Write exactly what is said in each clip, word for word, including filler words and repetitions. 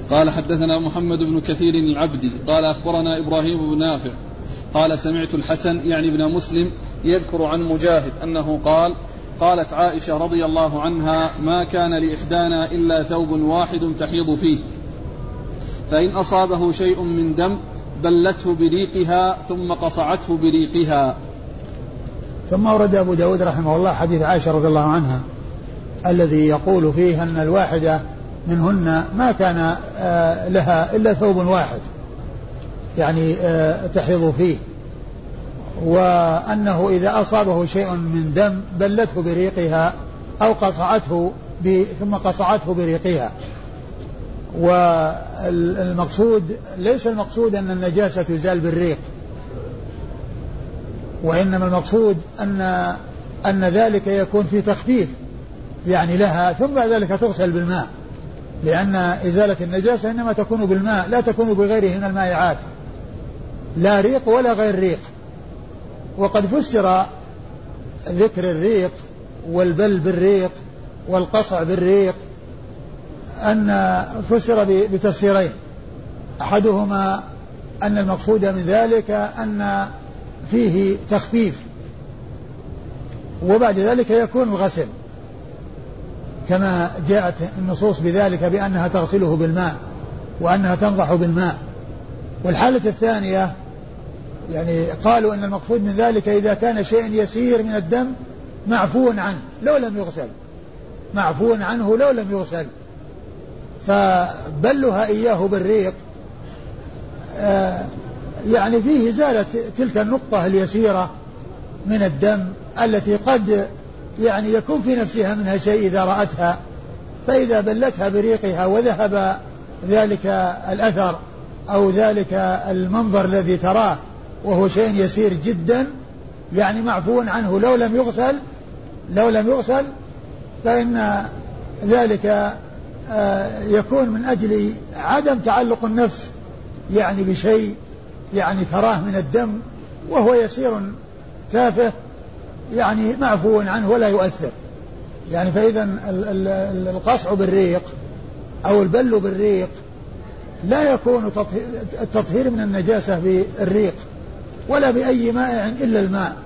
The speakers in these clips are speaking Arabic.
قال حدثنا محمد بن كثير العبدي قال أخبرنا إبراهيم بن نافع قال سمعت الحسن يعني ابن مسلم يذكر عن مجاهد أنه قال قالت عائشة رضي الله عنها ما كان لإحدانا إلا ثوب واحد تحيض فيه فإن أصابه شيء من دم بلته بريقها ثم قصعته بريقها. ثم ورد أبو داود رحمه الله حديث عائشة رضي الله عنها الذي يقول فيه أن الواحدة منهن ما كان لها إلا ثوب واحد يعني تحيض فيه، وأنه إذا أصابه شيء من دم بلته بريقها أو قصعته ثم قصعته بريقها. والمقصود ليس المقصود أن النجاسة تزال بالريق، وإنما المقصود أن أن ذلك يكون في تخفيف يعني لها، ثم بعد ذلك تغسل بالماء، لأن إزالة النجاسة إنما تكون بالماء لا تكون بغيره من المائعات، لا ريق ولا غير ريق. وقد فسر ذكر الريق والبل بالريق والقصع بالريق أن فسر بتفسيرين، أحدهما أن المقصود من ذلك أن فيه تخفيف وبعد ذلك يكون الغسل كما جاءت النصوص بذلك بأنها تغسله بالماء وأنها تنضح بالماء. والحالة الثانية يعني قالوا أن المقصود من ذلك إذا كان شيء يسير من الدم معفو عنه لو لم يغسل، معفو عنه لو لم يغسل، فبلها إياه بالريق آه يعني فيه زالت تلك النقطة اليسيرة من الدم التي قد يعني يكون في نفسها منها شيء إذا رأتها، فإذا بلتها بريقها وذهب ذلك الأثر أو ذلك المنظر الذي تراه وهو شيء يسير جدا يعني معفو عنه لو لم يغسل لو لم يغسل فإن ذلك يكون من أجل عدم تعلق النفس يعني بشيء يعني تراه من الدم وهو يسير تافه يعني معفو عنه ولا يؤثر يعني. فإذا القصع بالريق أو البل بالريق لا يكون التطهير من النجاسة بالريق ولا بأي مائع إلا الماء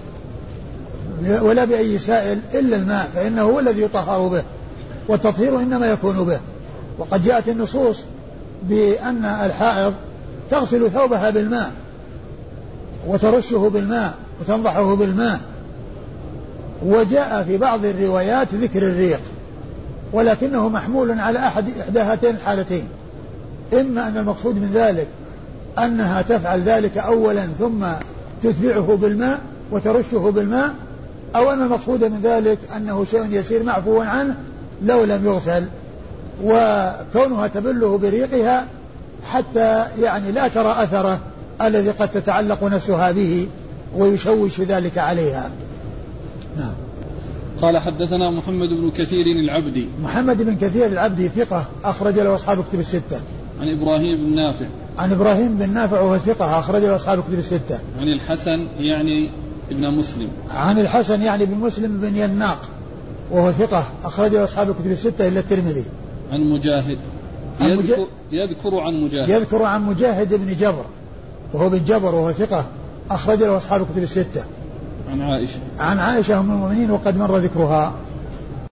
ولا بأي سائل إلا الماء، فإنه هو الذي يطهر به والتطهير إنما يكون به. وقد جاءت النصوص بأن الحائض تغسل ثوبها بالماء وترشه بالماء وتنضحه بالماء، وجاء في بعض الروايات ذكر الريق ولكنه محمول على أحد إحدى هاتين الحالتين، إما أن المقصود من ذلك أنها تفعل ذلك أولا ثم تتبعه بالماء وترشه بالماء، أو أن المقصود من ذلك أنه شيء يسير معفو عنه لو لم يغسل، وكونها تبله بريقها حتى يعني لا ترى أثره الذي قد تتعلق نفسها به ويشوش ذلك عليها. نعم. قال حدثنا محمد بن كثير العبدي. محمد بن كثير العبدي ثقة أخرج له أصحاب كتب الستة. عن إبراهيم بن نافع. عن إبراهيم بن نافع وهو ثقة أخرج له أصحاب كتب الستة. عن الحسن يعني ابن مسلم. عن الحسن يعني ابن مسلم بن يناق وهو ثقة أخرج له أصحاب كتب الستة إلا الترمذي. عن مجاهد. يذكر, يذكر عن مجاهد. يذكر عن مجاهد بن جبر وهو بن جبر وهو ثقة أخرج له أصحاب كتب الستة. عن عائشة. عن عائشة أم المؤمنين وقد مر ذكرها.